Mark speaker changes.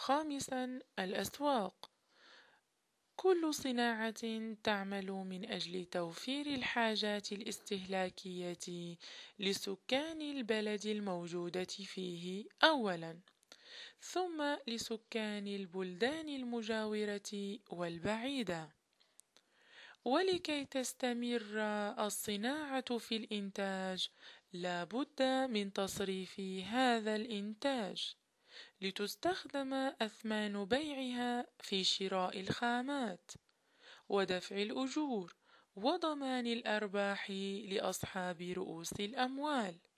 Speaker 1: خامسا، الأسواق. كل صناعة تعمل من أجل توفير الحاجات الاستهلاكية لسكان البلد الموجودة فيه أولا، ثم لسكان البلدان المجاورة والبعيدة. ولكي تستمر الصناعة في الإنتاج، لا بد من تصريف هذا الإنتاج لتستخدم أثمان بيعها في شراء الخامات ودفع الأجور وضمان الأرباح لأصحاب رؤوس الأموال.